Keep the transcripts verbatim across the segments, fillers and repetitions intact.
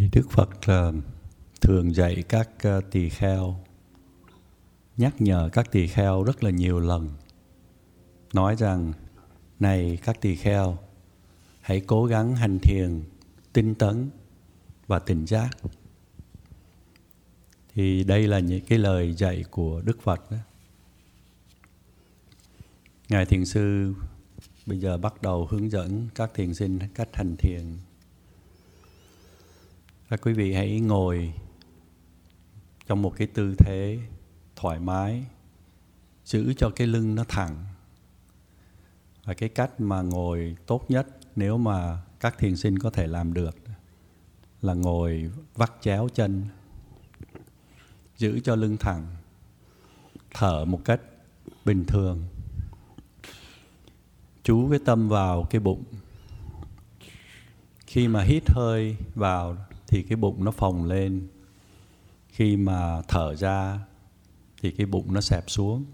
Thì Đức Phật uh, thường dạy các uh, tỳ kheo, nhắc nhở các tỳ kheo rất là nhiều lần, nói rằng: này các tỳ kheo, hãy cố gắng hành thiền tinh tấn và tỉnh giác. Thì đây là những cái lời dạy của Đức Phật đó. Ngài Thiền Sư bây giờ bắt đầu hướng dẫn các thiền sinh cách hành thiền. Các quý vị hãy ngồi trong một cái tư thế thoải mái, giữ cho cái lưng nó thẳng. Và cái cách mà ngồi tốt nhất nếu mà các thiền sinh có thể làm được là ngồi vắt chéo chân, giữ cho lưng thẳng, thở một cách bình thường. Chú cái tâm vào cái bụng. Khi mà hít hơi vào thì cái bụng nó phồng lên. Khi mà thở ra thì cái bụng nó xẹp xuống.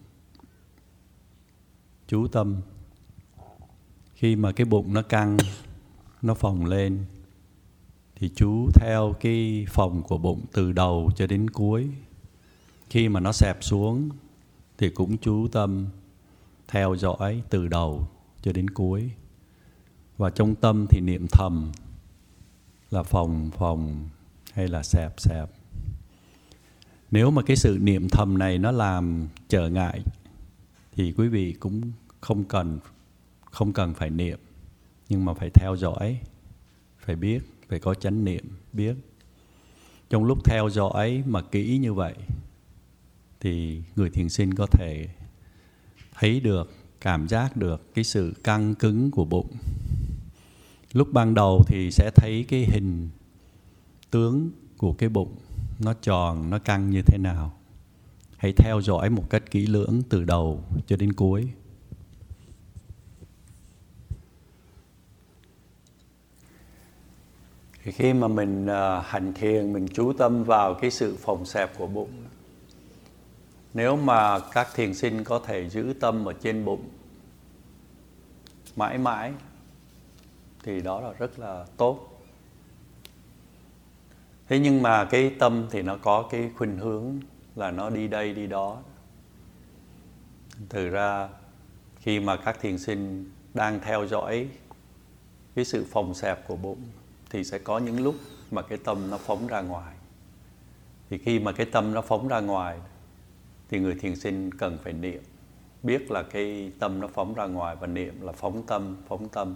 Chú tâm. Khi mà cái bụng nó căng, nó phồng lên, thì chú theo cái phồng của bụng từ đầu cho đến cuối. Khi mà nó xẹp xuống thì cũng chú tâm theo dõi từ đầu cho đến cuối. Và trong tâm thì niệm thầm là phồng phồng hay là xẹp xẹp. Nếu mà cái sự niệm thầm này nó làm trở ngại thì quý vị cũng không cần không cần phải niệm, nhưng mà phải theo dõi, phải biết, phải có chánh niệm, biết. Trong lúc theo dõi mà kỹ như vậy thì người thiền sinh có thể thấy được, cảm giác được cái sự căng cứng của bụng. Lúc ban đầu thì sẽ thấy cái hình tướng của cái bụng, nó tròn, nó căng như thế nào. Hãy theo dõi một cách kỹ lưỡng từ đầu cho đến cuối. Thì khi mà mình uh, hành thiền, mình chú tâm vào cái sự phồng xẹp của bụng. Nếu mà các thiền sinh có thể giữ tâm ở trên bụng mãi mãi thì đó là rất là tốt. Thế nhưng mà cái tâm thì nó có cái khuynh hướng là nó đi đây đi đó. Thực ra khi mà các thiền sinh đang theo dõi cái sự phồng xẹp của bụng thì sẽ có những lúc mà cái tâm nó phóng ra ngoài. Thì khi mà cái tâm nó phóng ra ngoài thì người thiền sinh cần phải niệm, biết là cái tâm nó phóng ra ngoài và niệm là phóng tâm, phóng tâm.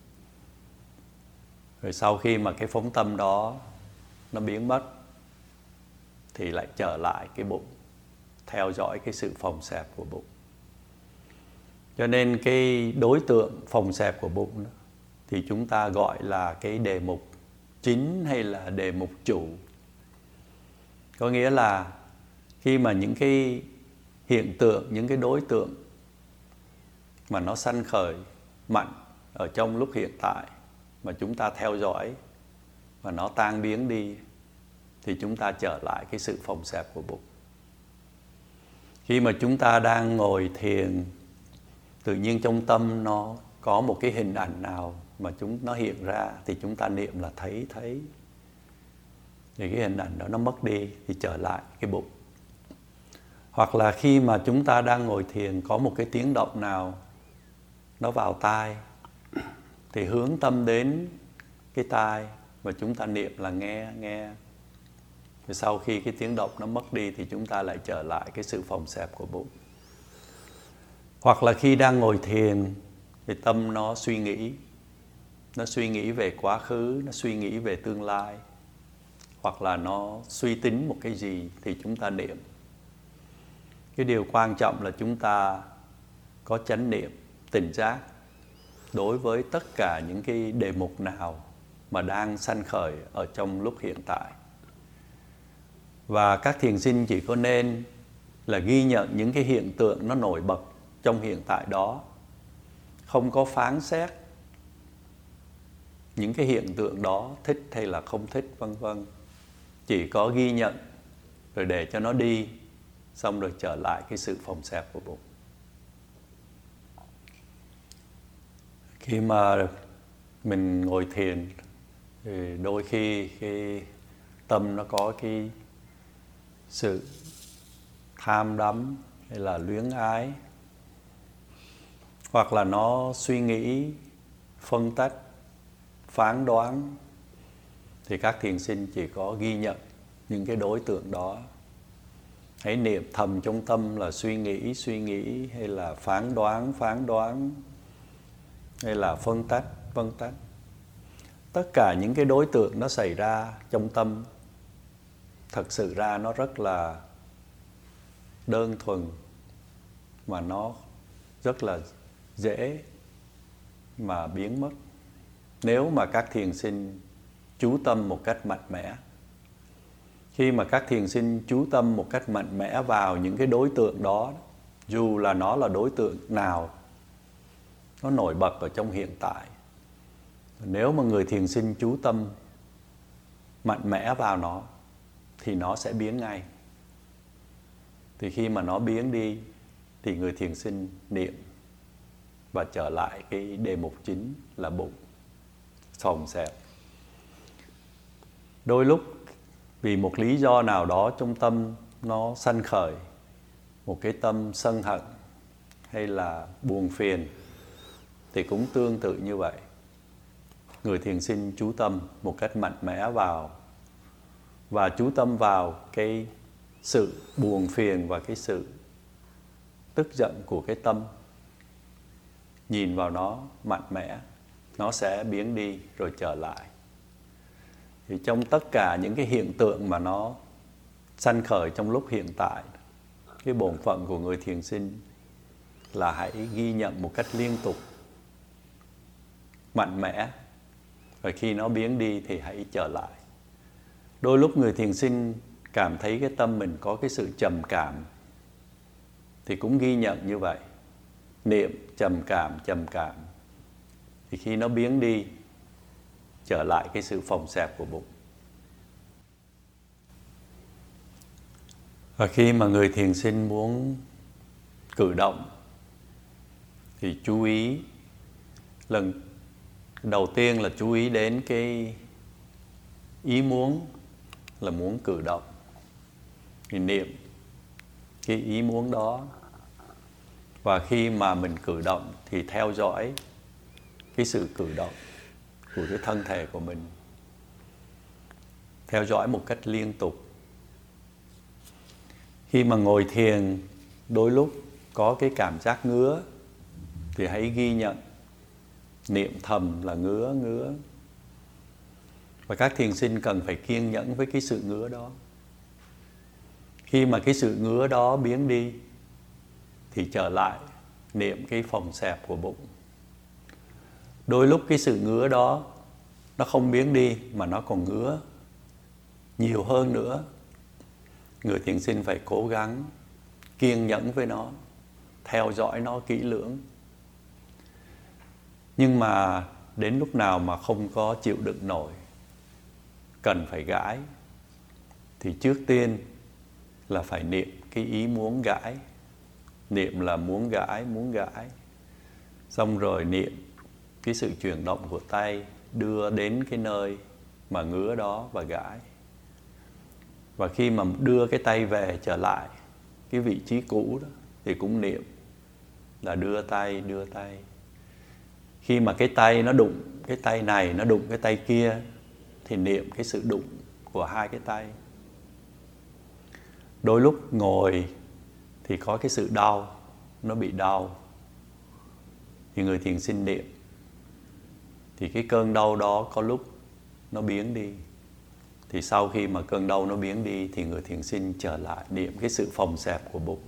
Rồi sau khi mà cái phóng tâm đó nó biến mất thì lại trở lại cái bụng, theo dõi cái sự phồng xẹp của bụng. Cho nên cái đối tượng phồng xẹp của bụng đó, thì chúng ta gọi là cái đề mục chính hay là đề mục chủ. Có nghĩa là khi mà những cái hiện tượng, những cái đối tượng mà nó sanh khởi mạnh ở trong lúc hiện tại mà chúng ta theo dõi và nó tan biến đi thì chúng ta trở lại cái sự phồng xẹp của bụng. Khi mà chúng ta đang ngồi thiền, tự nhiên trong tâm nó có một cái hình ảnh nào mà chúng nó hiện ra thì chúng ta niệm là thấy thấy. Thì cái hình ảnh đó nó mất đi thì trở lại cái bụng. Hoặc là khi mà chúng ta đang ngồi thiền có một cái tiếng động nào nó vào tai thì hướng tâm đến cái tai và chúng ta niệm là nghe nghe. Rồi sau khi cái tiếng động nó mất đi thì chúng ta lại trở lại cái sự phồng xẹp của bụng. Hoặc là khi đang ngồi thiền thì tâm nó suy nghĩ, nó suy nghĩ về quá khứ, nó suy nghĩ về tương lai, hoặc là nó suy tính một cái gì thì chúng ta niệm. Cái điều quan trọng là chúng ta có chánh niệm, tỉnh giác đối với tất cả những cái đề mục nào mà đang sanh khởi ở trong lúc hiện tại. Và các thiền sinh chỉ có nên là ghi nhận những cái hiện tượng nó nổi bật trong hiện tại đó, không có phán xét những cái hiện tượng đó thích hay là không thích vân vân. Chỉ có ghi nhận rồi để cho nó đi, xong rồi trở lại cái sự phồng xẹp của bụng. Khi mà mình ngồi thiền thì đôi khi cái tâm nó có cái sự tham đắm hay là luyến ái, hoặc là nó suy nghĩ phân tách, phán đoán, thì các thiền sinh chỉ có ghi nhận những cái đối tượng đó. Hãy niệm thầm trong tâm là suy nghĩ, suy nghĩ, hay là phán đoán, phán đoán, hay là phân tách, phân tách. Tất cả những cái đối tượng nó xảy ra trong tâm, thật sự ra nó rất là đơn thuần, mà nó rất là dễ mà biến mất nếu mà các thiền sinh chú tâm một cách mạnh mẽ. Khi mà các thiền sinh chú tâm một cách mạnh mẽ vào những cái đối tượng đó, dù là nó là đối tượng nào, nó nổi bật ở trong hiện tại, nếu mà người thiền sinh chú tâm mạnh mẽ vào nó thì nó sẽ biến ngay. Thì khi mà nó biến đi thì người thiền sinh niệm và trở lại cái đề mục chính là bụng, xòm xẹp. Đôi lúc vì một lý do nào đó trong tâm nó sanh khởi một cái tâm sân hận hay là buồn phiền, thì cũng tương tự như vậy. Người thiền sinh chú tâm một cách mạnh mẽ vào, và chú tâm vào cái sự buồn phiền và cái sự tức giận của cái tâm. Nhìn vào nó mạnh mẽ, nó sẽ biến đi rồi trở lại. Thì trong tất cả những cái hiện tượng mà nó sanh khởi trong lúc hiện tại, cái bổn phận của người thiền sinh là hãy ghi nhận một cách liên tục, mạnh mẽ, rồi khi nó biến đi thì hãy trở lại. Đôi lúc người thiền sinh cảm thấy cái tâm mình có cái sự trầm cảm, thì cũng ghi nhận như vậy, niệm trầm cảm, trầm cảm. Thì khi nó biến đi, trở lại cái sự phồng xẹp của bụng. Và khi mà người thiền sinh muốn cử động thì chú ý, lần đầu tiên là chú ý đến cái ý muốn là muốn cử động, thì niệm cái ý muốn đó. Và khi mà mình cử động thì theo dõi cái sự cử động của cái thân thể của mình, theo dõi một cách liên tục. Khi mà ngồi thiền, đôi lúc có cái cảm giác ngứa thì hãy ghi nhận, niệm thầm là ngứa, ngứa. Và các thiền sinh cần phải kiên nhẫn với cái sự ngứa đó. Khi mà cái sự ngứa đó biến đi thì trở lại niệm cái phồng xẹp của bụng. Đôi lúc cái sự ngứa đó nó không biến đi mà nó còn ngứa nhiều hơn nữa. Người thiền sinh phải cố gắng kiên nhẫn với nó, theo dõi nó kỹ lưỡng. Nhưng mà đến lúc nào mà không có chịu đựng nổi, cần phải gãi, thì trước tiên là phải niệm cái ý muốn gãi. Niệm là muốn gãi, muốn gãi. Xong rồi niệm cái sự chuyển động của tay đưa đến cái nơi mà ngứa đó và gãi. Và khi mà đưa cái tay về trở lại cái vị trí cũ đó thì cũng niệm là đưa tay, đưa tay. Khi mà cái tay nó đụng, cái tay này nó đụng cái tay kia thì niệm cái sự đụng của hai cái tay. Đôi lúc ngồi thì có cái sự đau, nó bị đau thì người thiền sinh niệm, thì cái cơn đau đó có lúc nó biến đi. Thì sau khi mà cơn đau nó biến đi thì người thiền sinh trở lại niệm cái sự phồng xẹp của bụng.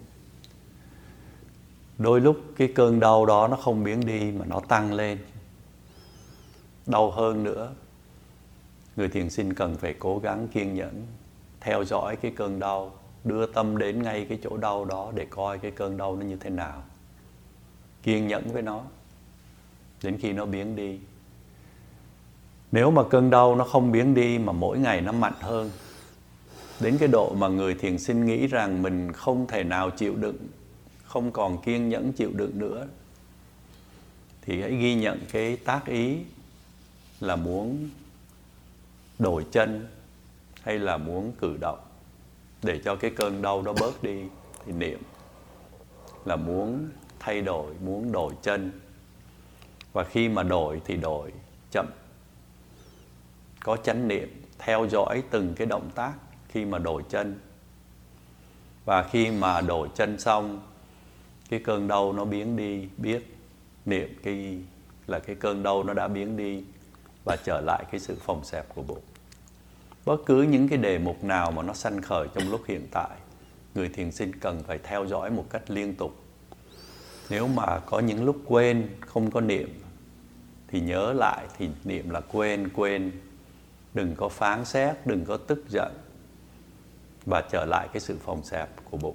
Đôi lúc cái cơn đau đó nó không biến đi mà nó tăng lên, đau hơn nữa. Người thiền sinh cần phải cố gắng kiên nhẫn, theo dõi cái cơn đau, đưa tâm đến ngay cái chỗ đau đó để coi cái cơn đau nó như thế nào. Kiên nhẫn với nó đến khi nó biến đi. Nếu mà cơn đau nó không biến đi mà mỗi ngày nó mạnh hơn, đến cái độ mà người thiền sinh nghĩ rằng mình không thể nào chịu đựng, không còn kiên nhẫn chịu đựng nữa, thì hãy ghi nhận cái tác ý là muốn đổi chân hay là muốn cử động để cho cái cơn đau đó bớt đi, thì niệm là muốn thay đổi, muốn đổi chân. Và khi mà đổi thì đổi chậm, có chánh niệm theo dõi từng cái động tác khi mà đổi chân. Và khi mà đổi chân xong, cái cơn đau nó biến đi, biết niệm cái là cái cơn đau nó đã biến đi và trở lại cái sự phồng xẹp của bụng. Bất cứ những cái đề mục nào mà nó sanh khởi trong lúc hiện tại, người thiền sinh cần phải theo dõi một cách liên tục. Nếu mà có những lúc quên, không có niệm, thì nhớ lại, thì niệm là quên, quên. Đừng có phán xét, đừng có tức giận, và trở lại cái sự phồng xẹp của bụng.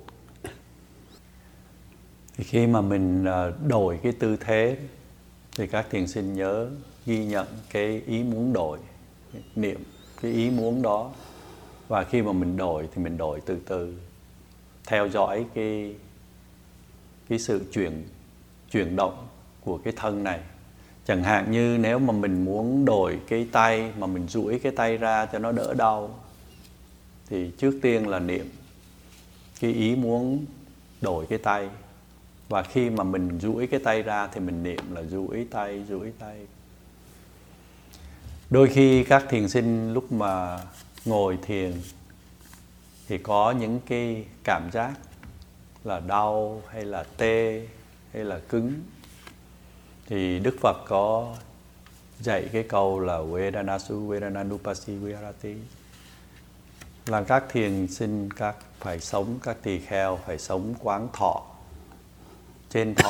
Thì khi mà mình đổi cái tư thế, thì các thiền sinh nhớ ghi nhận cái ý muốn đổi, niệm cái ý muốn đó. Và khi mà mình đổi thì mình đổi từ từ, theo dõi cái, cái sự chuyển, chuyển động của cái thân này. Chẳng hạn như nếu mà mình muốn đổi cái tay, mà mình duỗi cái tay ra cho nó đỡ đau, thì trước tiên là niệm cái ý muốn đổi cái tay. Và khi mà mình duỗi cái tay ra thì mình niệm là duỗi tay, duỗi tay. Đôi khi các thiền sinh lúc mà ngồi thiền thì có những cái cảm giác là đau hay là tê hay là cứng. Thì Đức Phật có dạy cái câu là Vedanasu Vedananupasi Virati, là các thiền sinh, các phải sống, các tỳ kheo phải sống quán thọ, trên thọ.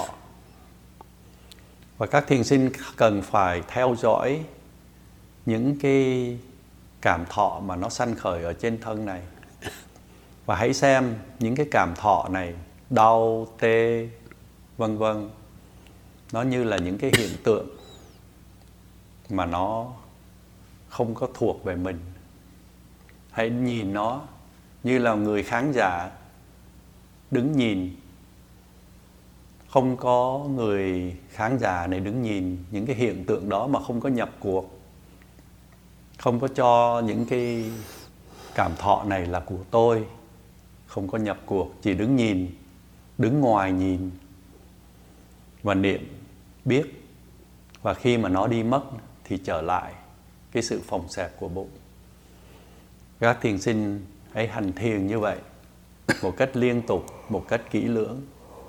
Và các thiền sinh cần phải theo dõi những cái cảm thọ mà nó sanh khởi ở trên thân này. Và hãy xem những cái cảm thọ này, đau, tê, vân vân, nó như là những cái hiện tượng mà nó không có thuộc về mình. Hãy nhìn nó như là người khán giả đứng nhìn. Không có người khán giả này đứng nhìn những cái hiện tượng đó mà không có nhập cuộc. Không có cho những cái cảm thọ này là của tôi. Không có nhập cuộc, chỉ đứng nhìn, đứng ngoài nhìn. Và niệm, biết. Và khi mà nó đi mất thì trở lại cái sự phồng xẹp của bụng. Các thiền sinh hãy hành thiền như vậy, một cách liên tục, một cách kỹ lưỡng.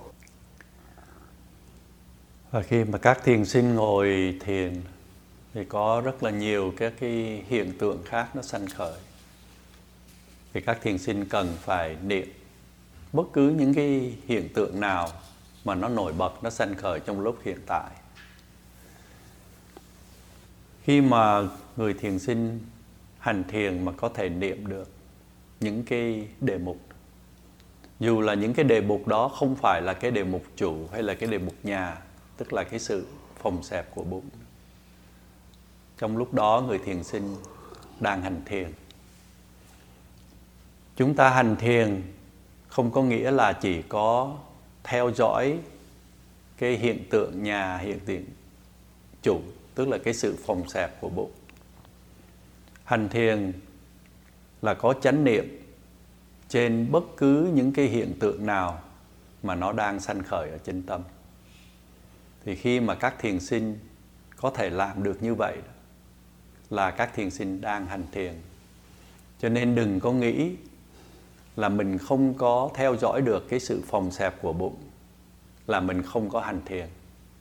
Và khi mà các thiền sinh ngồi thiền thì có rất là nhiều các cái hiện tượng khác nó sanh khởi. Thì các thiền sinh cần phải niệm bất cứ những cái hiện tượng nào mà nó nổi bật, nó sanh khởi trong lúc hiện tại. Khi mà người thiền sinh hành thiền mà có thể niệm được những cái đề mục, dù là những cái đề mục đó không phải là cái đề mục chủ hay là cái đề mục nhà, tức là cái sự phồng xẹp của bụng, trong lúc đó người thiền sinh đang hành thiền. Chúng ta hành thiền không có nghĩa là chỉ có theo dõi cái hiện tượng nhà, hiện tượng chủ, tức là cái sự phồng xẹp của bụng. Hành thiền là có chánh niệm trên bất cứ những cái hiện tượng nào mà nó đang sanh khởi ở trên tâm. Thì khi mà các thiền sinh có thể làm được như vậy là các thiền sinh đang hành thiền. Cho nên đừng có nghĩ là mình không có theo dõi được cái sự phồng xẹp của bụng là mình không có hành thiền.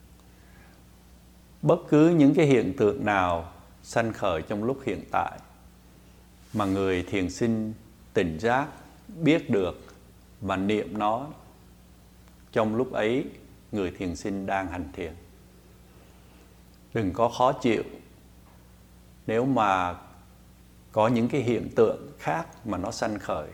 Bất cứ những cái hiện tượng nào sanh khởi trong lúc hiện tại mà người thiền sinh tỉnh giác, biết được và niệm nó, trong lúc ấy người thiền sinh đang hành thiền. Đừng có khó chịu nếu mà có những cái hiện tượng khác mà nó sanh khởi.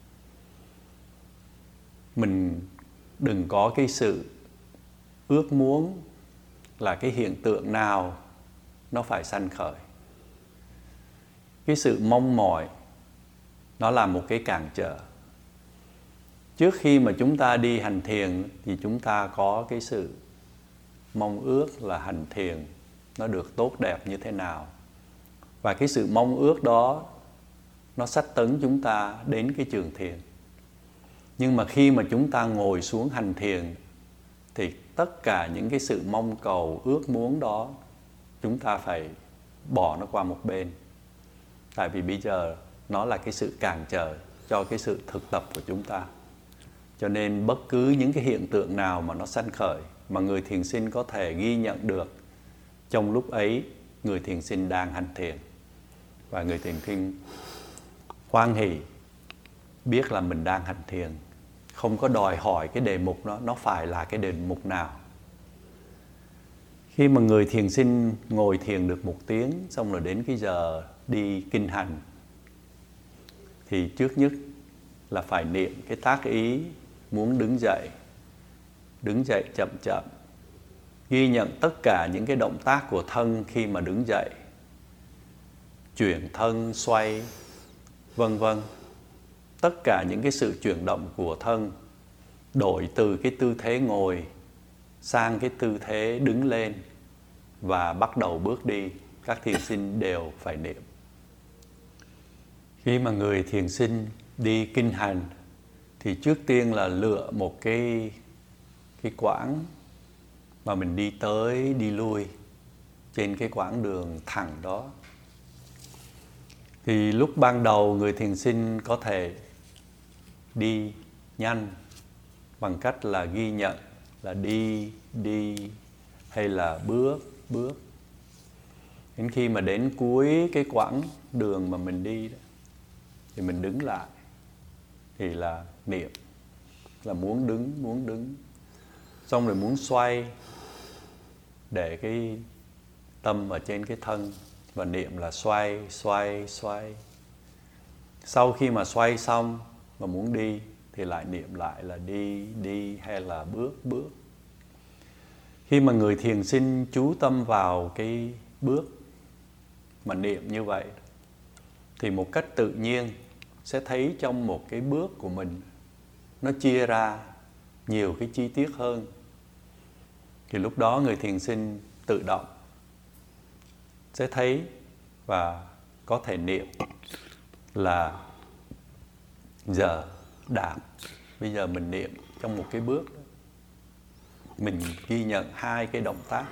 Mình đừng có cái sự ước muốn là cái hiện tượng nào nó phải sanh khởi. Cái sự mong mỏi nó là một cái cản trở. Trước khi mà chúng ta đi hành thiền thì chúng ta có cái sự mong ước là hành thiền nó được tốt đẹp như thế nào. Và cái sự mong ước đó nó xách tấn chúng ta đến cái trường thiền. Nhưng mà khi mà chúng ta ngồi xuống hành thiền thì tất cả những cái sự mong cầu, ước muốn đó chúng ta phải bỏ nó qua một bên. Tại vì bây giờ nó là cái sự cản trở cho cái sự thực tập của chúng ta. Cho nên bất cứ những cái hiện tượng nào mà nó sanh khởi mà người thiền sinh có thể ghi nhận được, trong lúc ấy người thiền sinh đang hành thiền. Và người thiền sinh hoan hỷ biết là mình đang hành thiền, không có đòi hỏi cái đề mục đó, nó phải là cái đề mục nào. Khi mà người thiền sinh ngồi thiền được một tiếng, xong rồi đến cái giờ đi kinh hành, thì trước nhất là phải niệm cái tác ý muốn đứng dậy. Đứng dậy chậm chậm, ghi nhận tất cả những cái động tác của thân khi mà đứng dậy, chuyển thân, xoay, vân vân. Tất cả những cái sự chuyển động của thân, đổi từ cái tư thế ngồi sang cái tư thế đứng lên và bắt đầu bước đi, các thiền sinh đều phải niệm. Khi mà người thiền sinh đi kinh hành thì trước tiên là lựa một cái cái quãng mà mình đi tới đi lui trên cái quãng đường thẳng đó. Thì lúc ban đầu người thiền sinh có thể đi nhanh bằng cách là ghi nhận là đi, đi hay là bước, bước. Đến khi mà đến cuối cái quãng đường mà mình đi đó, thì mình đứng lại, thì là niệm, là muốn đứng, muốn đứng. Xong rồi muốn xoay, để cái tâm ở trên cái thân và niệm là xoay, xoay, xoay. Sau khi mà xoay xong mà muốn đi thì lại niệm lại là đi, đi hay là bước, bước. Khi mà người thiền sinh chú tâm vào cái bước mà niệm như vậy thì một cách tự nhiên sẽ thấy trong một cái bước của mình nó chia ra nhiều cái chi tiết hơn. Thì lúc đó người thiền sinh tự động sẽ thấy và có thể niệm là giờ đạp. Bây giờ mình niệm trong một cái bước đó, mình ghi nhận hai cái động tác.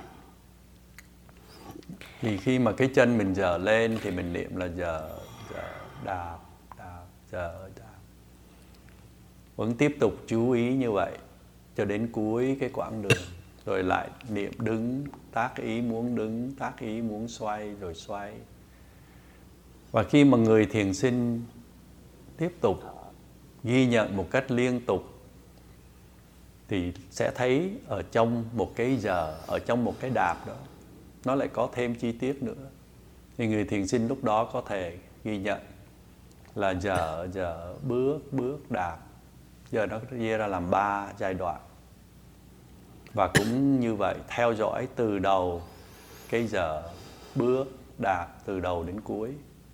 Thì khi mà cái chân mình dở lên thì mình niệm là giờ, giờ đạp, đạp, giờ đạp. Vẫn tiếp tục chú ý như vậy cho đến cuối cái quãng đường. Rồi lại niệm đứng, tác ý muốn đứng, tác ý muốn xoay, rồi xoay. Và khi mà người thiền sinh tiếp tục ghi nhận một cách liên tục thì sẽ thấy ở trong một cái giờ, ở trong một cái đạp đó, nó lại có thêm chi tiết nữa. Thì người thiền sinh lúc đó có thể ghi nhận là giờ, giờ, bước, bước, đạp. Giờ nó chia ra làm ba giai đoạn. Và cũng như vậy, theo dõi từ đầu cái giờ, bước, đạp từ đầu đến cuối.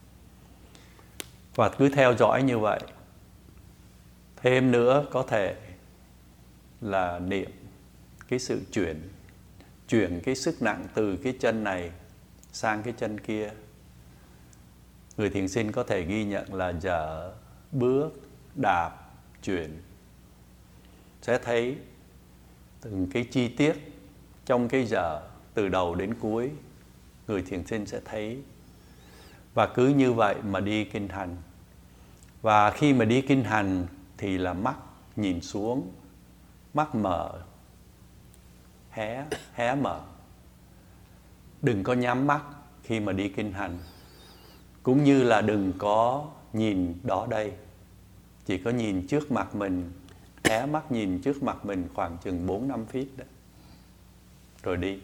Và cứ theo dõi như vậy. Thêm nữa có thể là niệm cái sự chuyển, chuyển cái sức nặng từ cái chân này sang cái chân kia. Người thiền sinh có thể ghi nhận là dở, bước, đạp, chuyển. Sẽ thấy từng cái chi tiết trong cái giờ từ đầu đến cuối, người thiền sinh sẽ thấy. Và cứ như vậy mà đi kinh hành. Và khi mà đi kinh hành thì là mắt nhìn xuống, mắt mở, hé, hé mở. Đừng có nhắm mắt khi mà đi kinh hành. Cũng như là đừng có nhìn đó đây. Chỉ có nhìn trước mặt mình, hé mắt nhìn trước mặt mình khoảng chừng bốn năm feet đó. Rồi đi.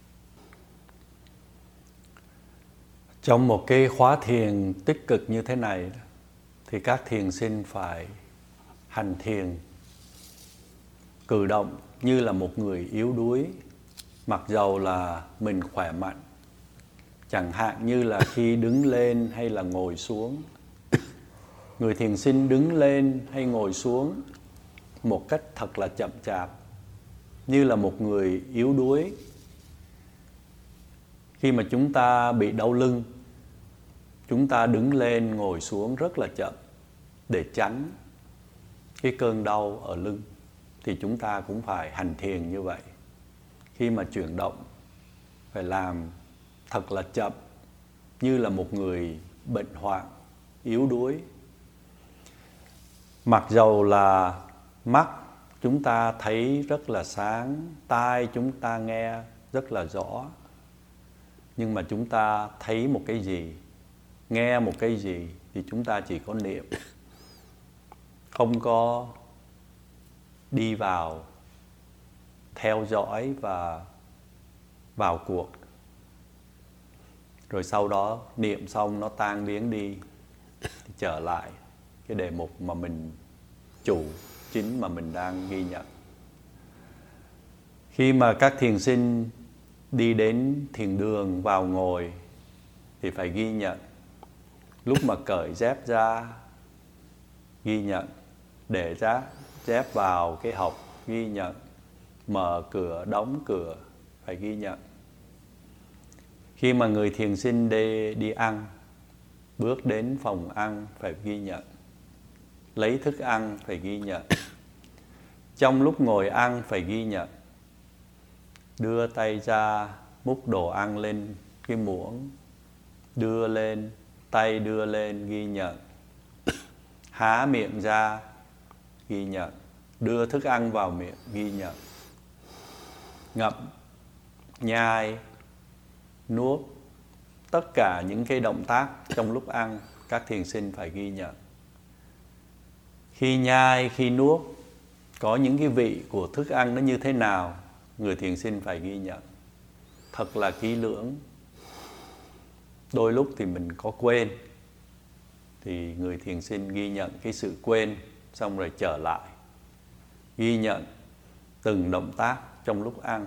Trong một cái khóa thiền tích cực như thế này thì các thiền sinh phải hành thiền, cử động như là một người yếu đuối, mặc dầu là mình khỏe mạnh. Chẳng hạn như là khi đứng lên hay là ngồi xuống. Người thiền sinh đứng lên hay ngồi xuống một cách thật là chậm chạp, như là một người yếu đuối. Khi mà chúng ta bị đau lưng chúng ta đứng lên ngồi xuống rất là chậm để tránh cái cơn đau ở lưng, thì chúng ta cũng phải hành thiền như vậy. Khi mà chuyển động phải làm thật là chậm, như là một người bệnh hoạn, yếu đuối. Mặc dầu là mắt chúng ta thấy rất là sáng, tai chúng ta nghe rất là rõ, nhưng mà chúng ta thấy một cái gì, nghe một cái gì thì chúng ta chỉ có niệm, không có đi vào theo dõi và vào cuộc. Rồi sau đó niệm xong nó tan biến đi, thì trở lại cái đề mục mà mình chủ chính mà mình đang ghi nhận. Khi mà các thiền sinh đi đến thiền đường vào ngồi thì phải ghi nhận. Lúc mà cởi dép ra ghi nhận, để ra dép vào cái hộc ghi nhận, mở cửa đóng cửa phải ghi nhận. Khi mà người thiền sinh đi, đi ăn, bước đến phòng ăn phải ghi nhận, lấy thức ăn phải ghi nhận, trong lúc ngồi ăn phải ghi nhận, đưa tay ra múc đồ ăn lên cái muỗng, đưa lên, tay đưa lên ghi nhận, há miệng ra ghi nhận, đưa thức ăn vào miệng ghi nhận, ngậm, nhai, nuốt, tất cả những cái động tác trong lúc ăn các thiền sinh phải ghi nhận. Khi nhai, khi nuốt, có những cái vị của thức ăn nó như thế nào, người thiền sinh phải ghi nhận thật là kỹ lưỡng. Đôi lúc thì mình có quên, thì người thiền sinh ghi nhận cái sự quên, xong rồi trở lại ghi nhận từng động tác trong lúc ăn.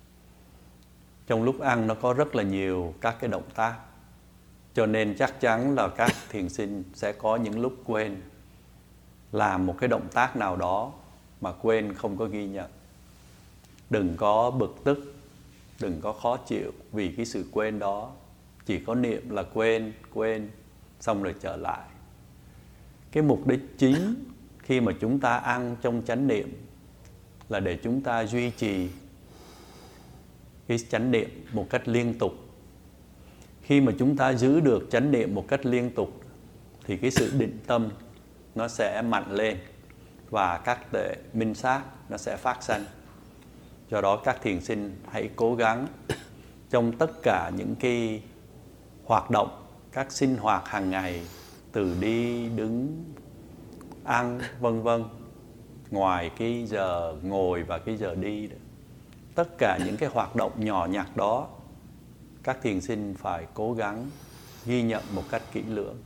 Trong lúc ăn nó có rất là nhiều các cái động tác, cho nên chắc chắn là các thiền sinh sẽ có những lúc quên, làm một cái động tác nào đó mà quên không có ghi nhận. Đừng có bực tức, đừng có khó chịu vì cái sự quên đó. Chỉ có niệm là quên, quên, xong rồi trở lại. Cái mục đích chính khi mà chúng ta ăn trong chánh niệm là để chúng ta duy trì cái chánh niệm một cách liên tục. Khi mà chúng ta giữ được chánh niệm một cách liên tục thì cái sự định tâm nó sẽ mạnh lên và các tuệ minh sát nó sẽ phát sanh. Do đó các thiền sinh hãy cố gắng trong tất cả những cái hoạt động, các sinh hoạt hàng ngày, từ đi, đứng, ăn, vân vân, ngoài cái giờ ngồi và cái giờ đi đó, tất cả những cái hoạt động nhỏ nhặt đó các thiền sinh phải cố gắng ghi nhận một cách kỹ lưỡng.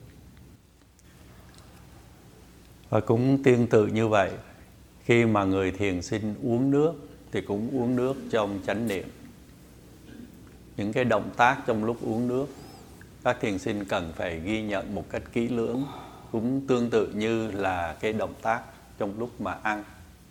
Và cũng tương tự như vậy, khi mà người thiền sinh uống nước thì cũng uống nước trong chánh niệm. Những cái động tác trong lúc uống nước các thiền sinh cần phải ghi nhận một cách kỹ lưỡng, cũng tương tự như là cái động tác trong lúc mà ăn.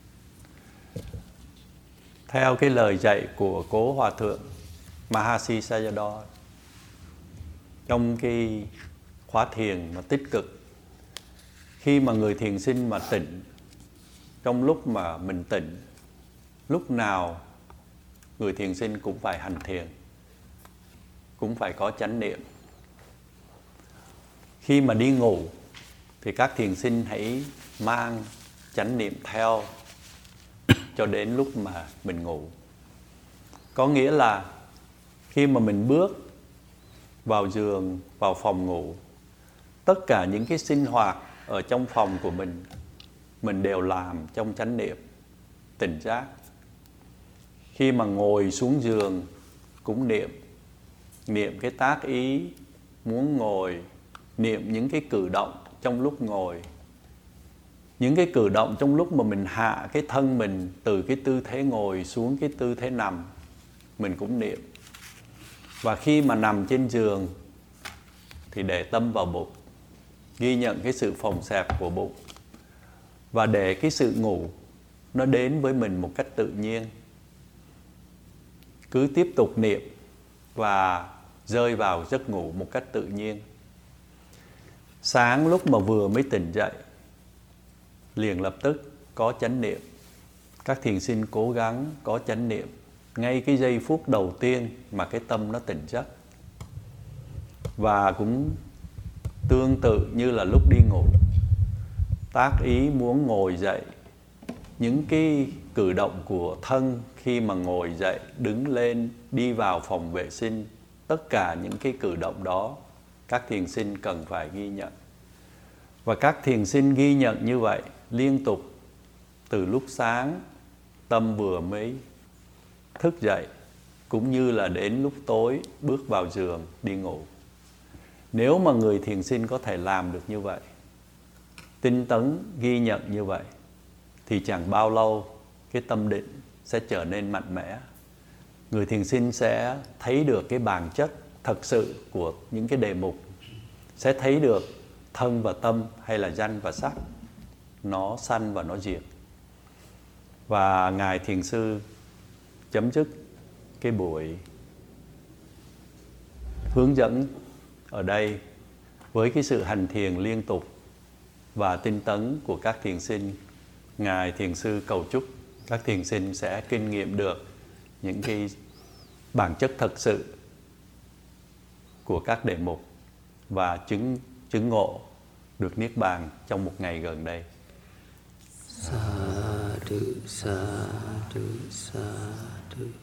Theo cái lời dạy của Cố Hòa Thượng Mahasi Sayadaw, trong cái khóa thiền mà tích cực, khi mà người thiền sinh mà tỉnh, trong lúc mà mình tỉnh, lúc nào người thiền sinh cũng phải hành thiền, cũng phải có chánh niệm. Khi mà đi ngủ thì các thiền sinh hãy mang chánh niệm theo cho đến lúc mà mình ngủ. Có nghĩa là khi mà mình bước vào giường, vào phòng ngủ, tất cả những cái sinh hoạt ở trong phòng của mình, mình đều làm trong chánh niệm, tỉnh giác. Khi mà ngồi xuống giường cũng niệm, niệm cái tác ý muốn ngồi, niệm những cái cử động trong lúc ngồi, những cái cử động trong lúc mà mình hạ cái thân mình từ cái tư thế ngồi xuống cái tư thế nằm, mình cũng niệm. Và khi mà nằm trên giường thì để tâm vào bụng, ghi nhận cái sự phồng xẹp của bụng, và để cái sự ngủ nó đến với mình một cách tự nhiên. Cứ tiếp tục niệm và rơi vào giấc ngủ một cách tự nhiên. Sáng lúc mà vừa mới tỉnh dậy, liền lập tức có chánh niệm. Các thiền sinh cố gắng có chánh niệm ngay cái giây phút đầu tiên mà cái tâm nó tỉnh giấc. Và cũng tương tự như là lúc đi ngủ, tác ý muốn ngồi dậy, những cái cử động của thân khi mà ngồi dậy, đứng lên, đi vào phòng vệ sinh, tất cả những cái cử động đó các thiền sinh cần phải ghi nhận. Và các thiền sinh ghi nhận như vậy liên tục từ lúc sáng tâm vừa mới thức dậy, cũng như là đến lúc tối bước vào giường đi ngủ. Nếu mà người thiền sinh có thể làm được như vậy, tinh tấn ghi nhận như vậy, thì chẳng bao lâu cái tâm định sẽ trở nên mạnh mẽ. Người thiền sinh sẽ thấy được cái bản chất thật sự của những cái đề mục, sẽ thấy được thân và tâm hay là danh và sắc, nó sanh và nó diệt. Và Ngài Thiền Sư chấm dứt cái buổi hướng dẫn ở đây với cái sự hành thiền liên tục và tinh tấn của các thiền sinh. Ngài Thiền Sư cầu chúc các thiền sinh sẽ kinh nghiệm được những cái bản chất thật sự của các đề mục và chứng, chứng ngộ được Niết Bàn trong một ngày gần đây. Sa du, sa du, sa du.